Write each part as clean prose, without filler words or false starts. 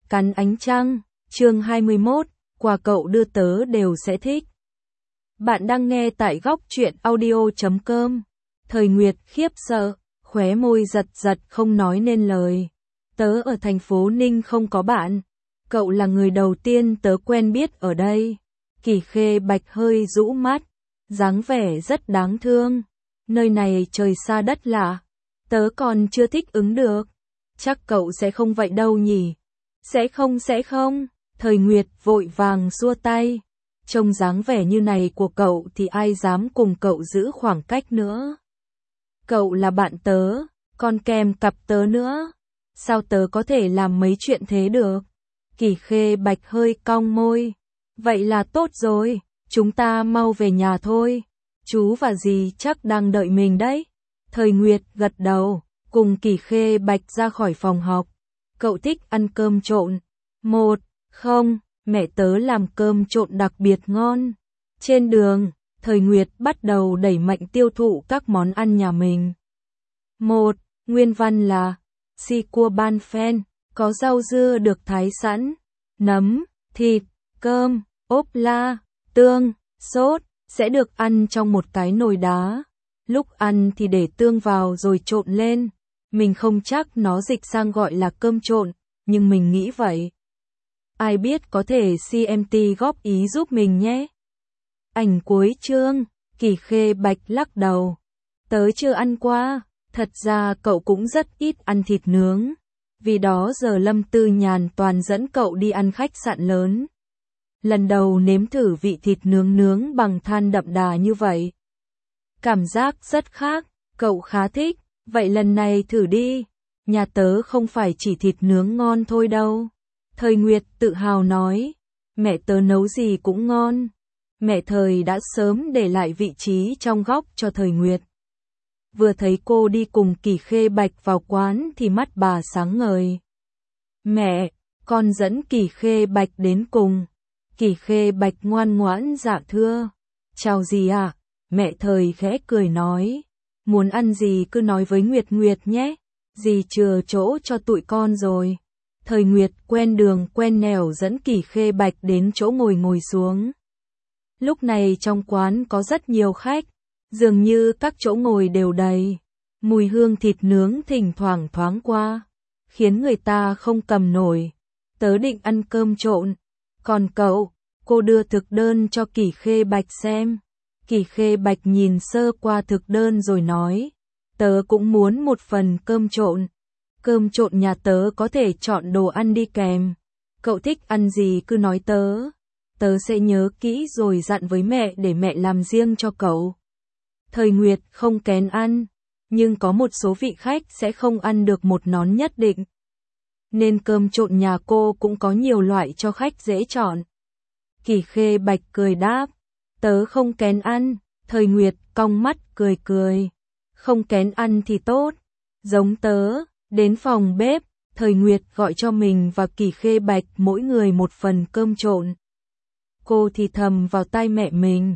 Cắn ánh trăng, chương 21, quà cậu đưa tớ đều sẽ thích. Bạn đang nghe tại góc truyện audio.com. Thời Nguyệt khiếp sợ, khóe môi giật giật không nói nên lời. Tớ ở thành phố Ninh không có bạn. Cậu là người đầu tiên tớ quen biết ở đây. Kỷ Khê Bạch hơi rũ mắt, dáng vẻ rất đáng thương. Nơi này trời xa đất lạ, tớ còn chưa thích ứng được. Chắc cậu sẽ không vậy đâu nhỉ? Sẽ không. Thời Nguyệt vội vàng xua tay. Trông dáng vẻ như này của cậu thì ai dám cùng cậu giữ khoảng cách nữa. Cậu là bạn tớ, còn kèm cặp tớ nữa. Sao tớ có thể làm mấy chuyện thế được? Kỷ Khê Bạch hơi cong môi. Vậy là tốt rồi, chúng ta mau về nhà thôi. Chú và dì chắc đang đợi mình đấy. Thời Nguyệt gật đầu, cùng Kỷ Khê Bạch ra khỏi phòng học. Cậu thích ăn cơm trộn? Không, mẹ tớ làm cơm trộn đặc biệt ngon. Trên đường, Thời Nguyệt bắt đầu đẩy mạnh tiêu thụ các món ăn nhà mình. Nguyên văn là si cua ban phen, có rau dưa được thái sẵn, nấm, thịt, cơm, ốp la, tương, sốt, sẽ được ăn trong một cái nồi đá. Lúc ăn thì để tương vào rồi trộn lên. Mình không chắc nó dịch sang gọi là cơm trộn, nhưng mình nghĩ vậy. Ai biết có thể CMT góp ý giúp mình nhé. Ảnh cuối chương, Kỷ Khê Bạch lắc đầu. Tớ chưa ăn qua, thật ra cậu cũng rất ít ăn thịt nướng. Vì đó giờ Lâm Tư Nhàn toàn dẫn cậu đi ăn khách sạn lớn. Lần đầu nếm thử vị thịt nướng bằng than đậm đà như vậy. Cảm giác rất khác, cậu khá thích, vậy lần này thử đi. Nhà tớ không phải chỉ thịt nướng ngon thôi đâu. Thời Nguyệt tự hào nói, mẹ tớ nấu gì cũng ngon. Mẹ Thời đã sớm để lại vị trí trong góc cho Thời Nguyệt. Vừa thấy cô đi cùng Kỷ Khê Bạch vào quán thì mắt bà sáng ngời. Mẹ, con dẫn Kỷ Khê Bạch đến cùng. Kỷ Khê Bạch ngoan ngoãn dạ thưa. Chào dì ạ. Mẹ Thời khẽ cười nói. Muốn ăn gì cứ nói với Nguyệt Nguyệt nhé. Dì chừa chỗ cho tụi con rồi. Thời Nguyệt quen đường quen nẻo dẫn Kỷ Khê Bạch đến chỗ ngồi xuống. Lúc này trong quán có rất nhiều khách. Dường như các chỗ ngồi đều đầy. Mùi hương thịt nướng thỉnh thoảng thoáng qua, khiến người ta không cầm nổi. Tớ định ăn cơm trộn. Còn cậu? Cô đưa thực đơn cho Kỷ Khê Bạch xem. Kỷ Khê Bạch nhìn sơ qua thực đơn rồi nói. Tớ cũng muốn một phần cơm trộn. Cơm trộn nhà tớ có thể chọn đồ ăn đi kèm. Cậu thích ăn gì cứ nói tớ. Tớ sẽ nhớ kỹ rồi dặn với mẹ để mẹ làm riêng cho cậu. Thời Nguyệt không kén ăn, nhưng có một số vị khách sẽ không ăn được một món nhất định. Nên cơm trộn nhà cô cũng có nhiều loại cho khách dễ chọn. Kỷ Khê Bạch cười đáp, tớ không kén ăn. Thời Nguyệt cong mắt cười. Không kén ăn thì tốt. Giống tớ, đến phòng bếp, Thời Nguyệt gọi cho mình và Kỷ Khê Bạch mỗi người một phần cơm trộn. Cô thì thầm vào tai mẹ mình.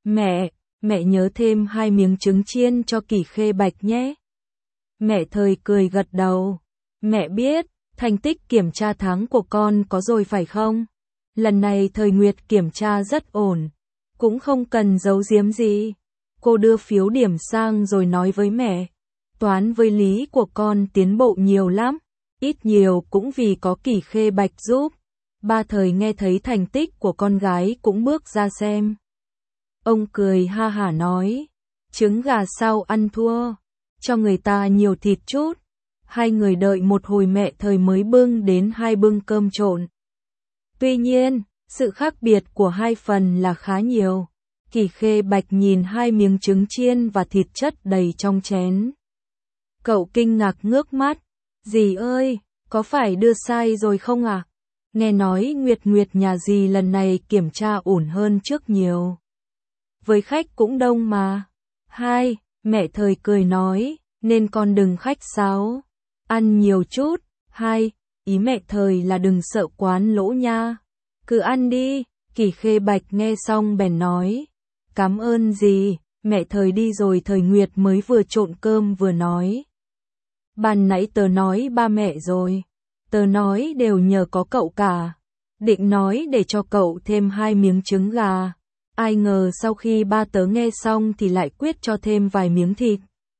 Mẹ nhớ thêm 2 miếng trứng chiên cho Kỷ Khê Bạch nhé. Mẹ Thời cười gật đầu. Mẹ biết, thành tích kiểm tra tháng của con có rồi phải không? Lần này Thời Nguyệt kiểm tra rất ổn. Cũng không cần giấu giếm gì. Cô đưa phiếu điểm sang rồi nói với mẹ. Toán với lý của con tiến bộ nhiều lắm. Ít nhiều cũng vì có Kỷ Khê Bạch giúp. Ba Thời nghe thấy thành tích của con gái cũng bước ra xem. Ông cười ha hả nói. Trứng gà sao ăn thua. Cho người ta nhiều thịt chút. Hai người đợi một hồi mẹ Thời mới bưng đến 2 bưng cơm trộn. Tuy nhiên, sự khác biệt của 2 phần là khá nhiều. Kỷ Khê Bạch nhìn 2 miếng trứng chiên và thịt chất đầy trong chén. Cậu kinh ngạc ngước mắt. Dì ơi, có phải đưa sai rồi không à? Nghe nói Nguyệt nhà dì lần này kiểm tra ổn hơn trước nhiều. Với khách cũng đông mà. Mẹ Thời cười nói, nên con đừng khách sáo. Ăn nhiều chút. Ý mẹ Thời là đừng sợ quán lỗ nha. Cứ ăn đi. Kỷ Khê Bạch nghe xong bèn nói. Cảm ơn dì. Mẹ Thời đi rồi Thời Nguyệt mới vừa trộn cơm vừa nói. Ban nãy tớ nói ba mẹ rồi. tớ nói đều nhờ có cậu cả. Định nói để cho cậu thêm 2 miếng trứng gà. Ai ngờ sau khi ba tớ nghe xong thì lại quyết cho thêm vài miếng thịt.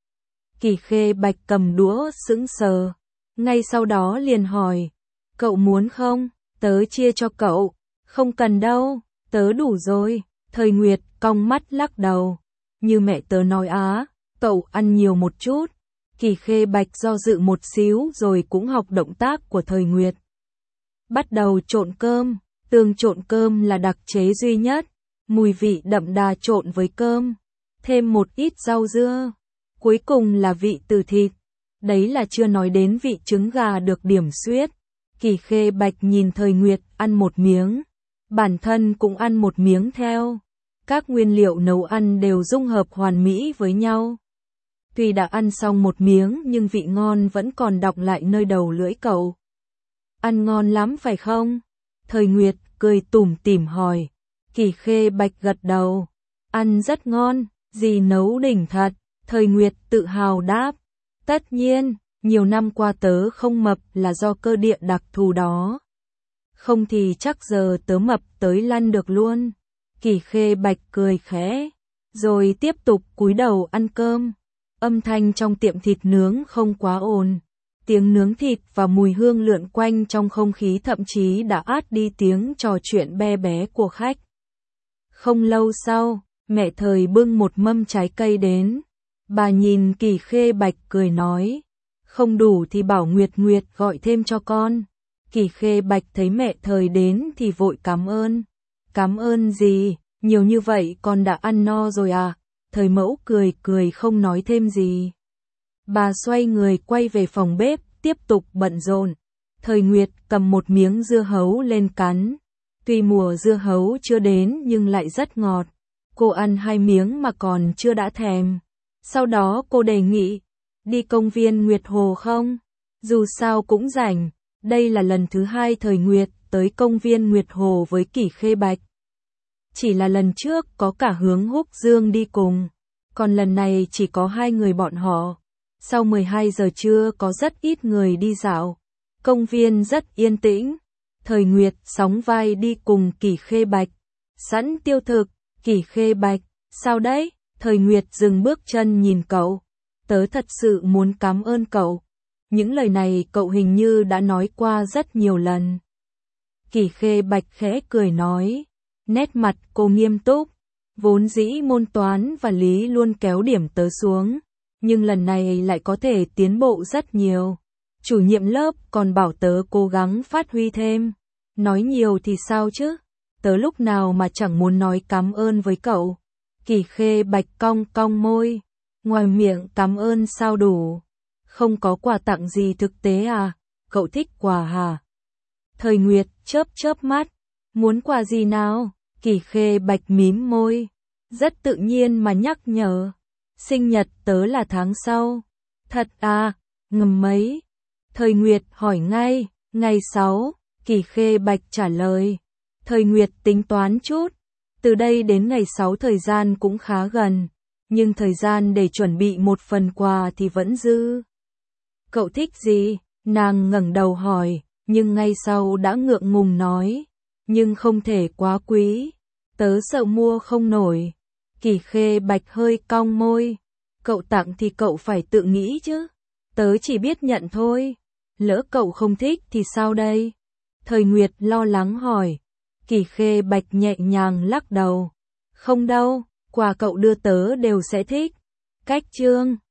Kỳ Khê Bạch cầm đũa sững sờ. Ngay sau đó liền hỏi. Cậu muốn không? Tớ chia cho cậu. Không cần đâu, tớ đủ rồi. Thời Nguyệt cong mắt lắc đầu. Như mẹ tớ nói á, cậu ăn nhiều một chút. Kỳ Khê Bạch do dự một xíu rồi cũng học động tác của Thời Nguyệt. Bắt đầu trộn cơm, tương trộn cơm là đặc chế duy nhất, mùi vị đậm đà trộn với cơm, thêm một ít rau dưa, cuối cùng là vị từ thịt. Đấy là chưa nói đến vị trứng gà được điểm xuyết. Kỳ Khê Bạch nhìn Thời Nguyệt ăn một miếng, bản thân cũng ăn một miếng theo. Các nguyên liệu nấu ăn đều dung hợp hoàn mỹ với nhau. Tuy đã ăn xong một miếng nhưng vị ngon vẫn còn đọng lại nơi đầu lưỡi cậu. Ăn ngon lắm phải không? Thời Nguyệt cười tủm tỉm hỏi. Kỳ Khê Bạch gật đầu. Ăn rất ngon, dì nấu đỉnh thật. Thời Nguyệt tự hào đáp. Tất nhiên, nhiều năm qua tớ không mập là do cơ địa đặc thù đó. Không thì chắc giờ tớ mập tới lăn được luôn. Kỳ Khê Bạch cười khẽ, rồi tiếp tục cúi đầu ăn cơm. Âm thanh trong tiệm thịt nướng không quá ồn. Tiếng nướng thịt và mùi hương lượn quanh trong không khí thậm chí đã át đi tiếng trò chuyện be bé của khách. Không lâu sau, mẹ Thời bưng một mâm trái cây đến. Bà nhìn Kỳ Khê Bạch cười nói, không đủ thì bảo Nguyệt Nguyệt gọi thêm cho con. Kỳ Khê Bạch thấy mẹ Thời đến thì vội cảm ơn. Cảm ơn gì, nhiều như vậy con đã ăn no rồi à? Thời mẫu cười cười không nói thêm gì. Bà xoay người quay về phòng bếp, tiếp tục bận rộn. Thời Nguyệt cầm một miếng dưa hấu lên cắn. Tuy mùa dưa hấu chưa đến nhưng lại rất ngọt. Cô ăn 2 miếng mà còn chưa đã thèm. Sau đó cô đề nghị, đi công viên Nguyệt Hồ không? Dù sao cũng rảnh. Đây là lần thứ 2 Thời Nguyệt tới công viên Nguyệt Hồ với Kỳ Khê Bạch. Chỉ là lần trước có cả Hướng Húc Dương đi cùng, còn lần này chỉ có 2 người bọn họ. Sau 12 giờ trưa có rất ít người đi dạo. Công viên rất yên tĩnh. Thời Nguyệt sóng vai đi cùng Kỳ Khê Bạch. Sẵn tiêu thực, Kỳ Khê Bạch, sao đấy? Thời Nguyệt dừng bước chân nhìn cậu. Tớ thật sự muốn cảm ơn cậu. Những lời này cậu hình như đã nói qua rất nhiều lần. Kỳ Khê Bạch khẽ cười nói. Nét mặt cô nghiêm túc. Vốn dĩ môn toán và lý luôn kéo điểm tớ xuống. Nhưng lần này lại có thể tiến bộ rất nhiều. Chủ nhiệm lớp còn bảo tớ cố gắng phát huy thêm. Nói nhiều thì sao chứ? Tớ lúc nào mà chẳng muốn nói cảm ơn với cậu. Kỳ Khê Bạch cong cong môi. Ngoài miệng cảm ơn sao đủ. Không có quà tặng gì thực tế à? Cậu thích quà hả? Thời Nguyệt chớp chớp mắt. Muốn quà gì nào? Kỳ Khê Bạch mím môi. Rất tự nhiên mà nhắc nhở. Sinh nhật tớ là tháng sau. Thật à? Ngầm mấy? Thời Nguyệt hỏi ngay. Ngày 6. Kỳ Khê Bạch trả lời. Thời Nguyệt tính toán chút. Từ đây đến ngày 6 thời gian cũng khá gần. Nhưng thời gian để chuẩn bị một phần quà thì vẫn dư. Cậu thích gì? Nàng ngẩng đầu hỏi. Nhưng ngay sau đã ngượng ngùng nói. Nhưng không thể quá quý. Tớ sợ mua không nổi. Kỳ Khê Bạch hơi cong môi. Cậu tặng thì cậu phải tự nghĩ chứ. Tớ chỉ biết nhận thôi. Lỡ cậu không thích thì sao đây? Thời Nguyệt lo lắng hỏi. Kỳ Khê Bạch nhẹ nhàng lắc đầu. Không đâu, quà cậu đưa tớ đều sẽ thích. Cách chương